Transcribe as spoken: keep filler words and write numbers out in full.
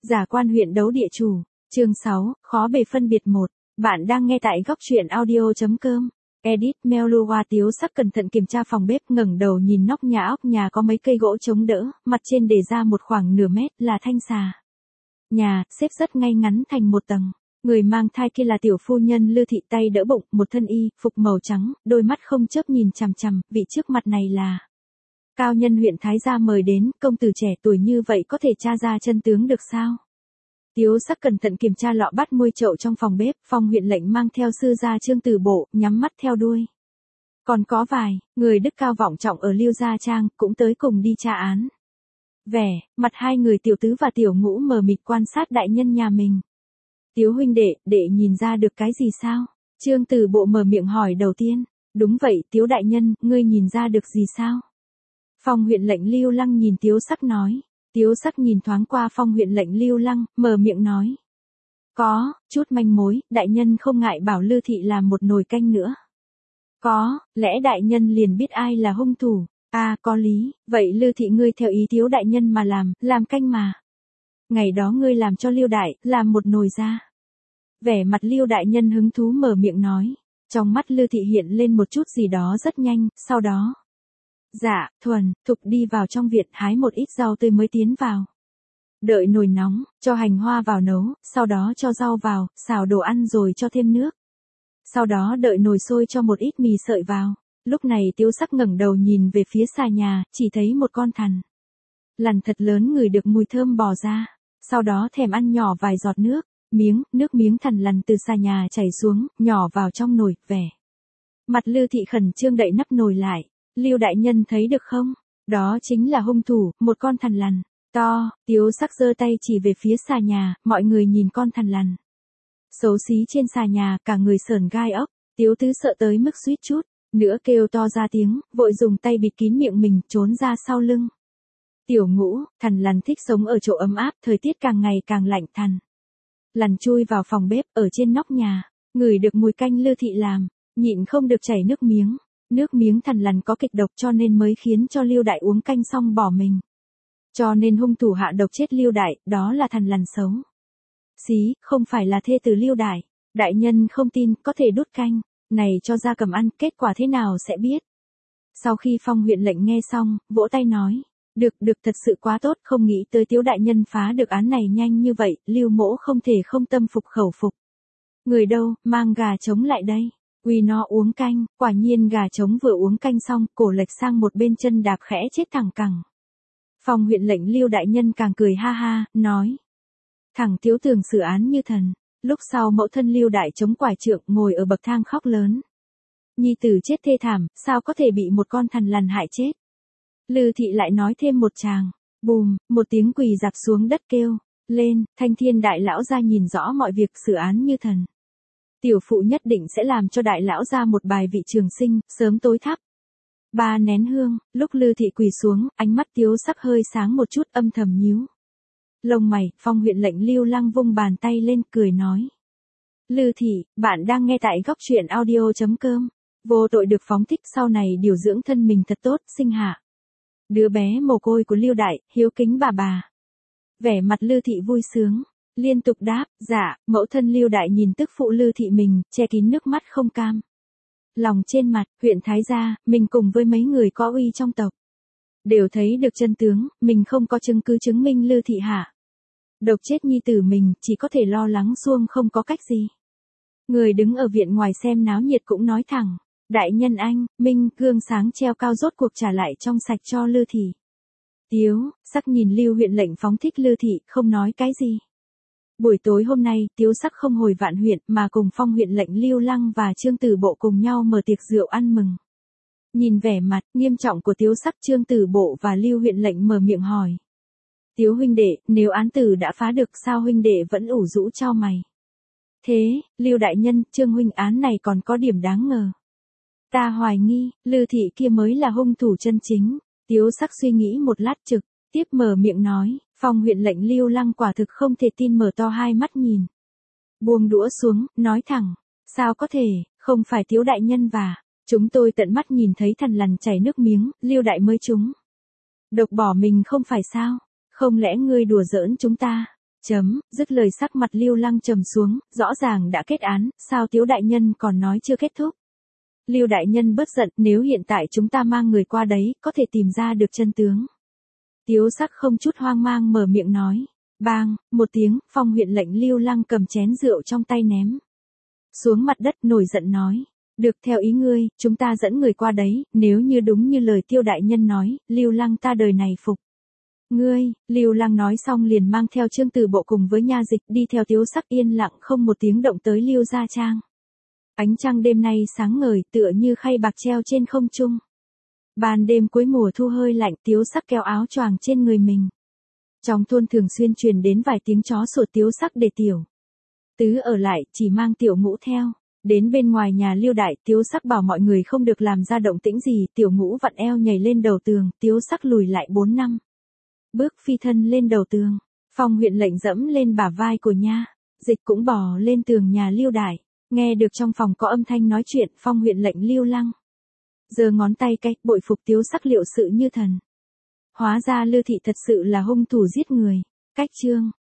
Giả quan huyện đấu địa chủ, chương sáu, khó bề phân biệt một. Bạn đang nghe tại góc truyện audio.com. Edit Meluwa Tiếu Sắc cẩn thận kiểm tra phòng bếp, ngẩng đầu nhìn nóc nhà. Óc nhà có mấy cây gỗ chống đỡ, mặt trên để ra một khoảng nửa mét là thanh xà. Nhà xếp rất ngay ngắn thành một tầng. Người mang thai kia là tiểu phu nhân Lư Thị, tay đỡ bụng, một thân y phục màu trắng, đôi mắt không chớp nhìn chằm chằm. Vị trước mặt này là cao nhân huyện Thái gia mời đến, công tử trẻ tuổi như vậy có thể tra ra chân tướng được sao? Tiếu Sắc cẩn thận kiểm tra lọ bát môi chậu trong phòng bếp. Phong huyện lệnh mang theo sư gia Trương Tử Bộ, nhắm mắt theo đuôi. Còn có vài người đức cao vọng trọng ở Liêu Gia Trang cũng tới cùng đi tra án. Vẻ mặt hai người tiểu tứ và tiểu ngũ mờ mịt quan sát đại nhân nhà mình. Tiếu huynh đệ, đệ nhìn ra được cái gì sao? Trương Tử Bộ mở miệng hỏi đầu tiên. Đúng vậy Tiếu đại nhân, ngươi nhìn ra được gì sao? Phong huyện lệnh Lưu Lăng nhìn Tiếu Sắc nói. Tiếu Sắc nhìn thoáng qua Phong huyện lệnh Lưu Lăng, mở miệng nói. Có, chút manh mối, đại nhân không ngại bảo Lư Thị làm một nồi canh nữa. Có, lẽ đại nhân liền biết ai là hung thủ. À, có lý, vậy Lư Thị ngươi theo ý Tiếu đại nhân mà làm, làm canh mà. Ngày đó ngươi làm cho Liêu đại, làm một nồi ra. Vẻ mặt Liêu đại nhân hứng thú mở miệng nói. Trong mắt Lư Thị hiện lên một chút gì đó rất nhanh, sau đó. Dạ, thuần, thục đi vào trong viện hái một ít rau tươi mới tiến vào. Đợi nồi nóng, cho hành hoa vào nấu, sau đó cho rau vào, xào đồ ăn rồi cho thêm nước. Sau đó đợi nồi sôi cho một ít mì sợi vào. Lúc này Tiếu Sắc ngẩng đầu nhìn về phía xà nhà, chỉ thấy một con thằn lằn thật lớn ngửi được mùi thơm bò ra. Sau đó thèm ăn nhỏ vài giọt nước, miếng, nước miếng thằn lằn từ xà nhà chảy xuống, nhỏ vào trong nồi, vẻ. Mặt Lư Thị khẩn trương đậy nắp nồi lại. Lưu đại nhân thấy được không? Đó chính là hung thủ, một con thằn lằn to. Tiếu Sắc giơ tay chỉ về phía xà nhà, mọi người nhìn con thằn lằn xấu xí trên xà nhà, cả người sởn gai ốc. Tiếu Tứ sợ tới mức suýt chút nữa kêu to ra tiếng, vội dùng tay bịt kín miệng mình, trốn ra sau lưng. Tiểu Ngũ, thằn lằn thích sống ở chỗ ấm áp, thời tiết càng ngày càng lạnh. Thằn lằn chui vào phòng bếp ở trên nóc nhà, ngửi được mùi canh Lư Thị làm, nhịn không được chảy nước miếng. Nước miếng thằn lằn có kịch độc cho nên mới khiến cho Liêu đại uống canh xong bỏ mình. Cho nên hung thủ hạ độc chết Liêu đại, đó là thằn lằn xấu xí, không phải là thê tử Liêu đại. Đại nhân không tin, có thể đút canh này cho gia cầm ăn, kết quả thế nào sẽ biết. Sau khi Phong huyện lệnh nghe xong, vỗ tay nói. Được, được, thật sự quá tốt, không nghĩ tới Tiếu đại nhân phá được án này nhanh như vậy, Lưu mỗ không thể không tâm phục khẩu phục. Người đâu, mang gà trống lại đây. Uy nó uống canh, quả nhiên gà trống vừa uống canh xong, cổ lệch sang một bên, chân đạp khẽ chết thẳng cẳng. Phong huyện lệnh Lưu đại nhân càng cười ha ha, nói. Thằng Tiếu tường xử án như thần. Lúc sau mẫu thân Lưu đại chống quải trượng ngồi ở bậc thang khóc lớn. Nhi tử chết thê thảm, sao có thể bị một con thằn lằn hại chết. Lư Thị lại nói thêm một tràng. Bùm, một tiếng quỳ dạp xuống đất kêu lên. Thanh Thiên đại lão gia nhìn rõ mọi việc, xử án như thần. Tiểu phụ nhất định sẽ làm cho đại lão ra một bài vị trường sinh, sớm tối thắp ba nén hương. Lúc Lư Thị quỳ xuống, ánh mắt Tiếu Sắc hơi sáng một chút, âm thầm nhíu lông mày. Phong huyện lệnh Lưu Lăng vung bàn tay lên, cười nói. Lư Thị, bạn đang nghe tại góc truyện audio.com. Vô tội được phóng thích, sau này điều dưỡng thân mình thật tốt, sinh hạ đứa bé mồ côi của Liêu đại, hiếu kính bà bà. Vẻ mặt Lư Thị vui sướng, liên tục đáp. Dạ. Mẫu thân Liêu đại nhìn tức phụ Lư Thị mình, che kín nước mắt không cam lòng trên mặt. Huyện Thái gia, mình cùng với mấy người có uy trong tộc đều thấy được chân tướng, mình không có chứng cứ chứng minh Lư Thị hạ độc chết nhi tử mình, chỉ có thể lo lắng xuông, không có cách gì. Người đứng ở viện ngoài xem náo nhiệt cũng nói thẳng. Đại nhân anh, minh, gương sáng treo cao rốt cuộc trả lại trong sạch cho Lư Thị. Tiếu Sắc nhìn Lưu huyện lệnh phóng thích Lư Thị, không nói cái gì. Buổi tối hôm nay, Tiếu Sắc không hồi Vạn huyện, mà cùng Phong huyện lệnh Lưu Lăng và Trương Tử Bộ cùng nhau mở tiệc rượu ăn mừng. Nhìn vẻ mặt nghiêm trọng của Tiếu Sắc, Trương Tử Bộ và Lưu huyện lệnh mở miệng hỏi. Tiếu huynh đệ, nếu án tử đã phá được, sao huynh đệ vẫn ủ rũ chau mày? Thế, Lưu đại nhân, Trương huynh, án này còn có điểm đáng ngờ. Ta hoài nghi, Lư Thị kia mới là hung thủ chân chính. Tiếu Sắc suy nghĩ một lát trực tiếp mở miệng nói. Phong huyện lệnh Lưu Lăng quả thực không thể tin, mở to hai mắt nhìn. Buông đũa xuống, nói thẳng. Sao có thể, không phải Tiếu đại nhân và chúng tôi tận mắt nhìn thấy thằn lằn chảy nước miếng, Lưu đại mới chúng độc bỏ mình không phải sao? Không lẽ ngươi đùa giỡn chúng ta? Chấm, dứt lời sắc mặt Lưu Lăng trầm xuống, rõ ràng đã kết án, sao Tiếu đại nhân còn nói chưa kết thúc. Lưu đại nhân bớt giận, nếu hiện tại chúng ta mang người qua đấy, có thể tìm ra được chân tướng. Tiếu sắc không chút hoang mang mở miệng nói. Bang, một tiếng, Phong huyện lệnh Lưu Lăng cầm chén rượu trong tay ném xuống mặt đất, nổi giận nói. Được, theo ý ngươi, chúng ta dẫn người qua đấy, nếu như đúng như lời Tiêu đại nhân nói, Lưu Lăng ta đời này phục. Ngươi, Lưu Lăng nói xong liền mang theo Trương Từ Bộ cùng với nha dịch đi theo Tiếu sắc yên lặng không một tiếng động tới Lưu gia trang. Ánh trăng đêm nay sáng ngời tựa như khay bạc treo trên không trung. Ban đêm cuối mùa thu hơi lạnh, Tiếu sắc kéo áo choàng trên người mình. Trong thôn thường xuyên truyền đến vài tiếng chó sủa, Tiếu sắc để tiểu tứ ở lại, chỉ mang tiểu ngũ theo. Đến bên ngoài nhà Lưu đại, Tiếu sắc bảo mọi người không được làm ra động tĩnh gì, tiểu ngũ vặn eo nhảy lên đầu tường, Tiếu sắc lùi lại bốn năm bước phi thân lên đầu tường. Phong huyện lệnh dẫm lên bả vai của nha dịch cũng bò lên tường nhà Lưu đại. Nghe được trong phòng có âm thanh nói chuyện, Phong huyện lệnh Lưu Lăng giơ ngón tay cái, bội phục Tiếu sắc liệu sự như thần. Hóa ra Lưu thị thật sự là hung thủ giết người. Cách chương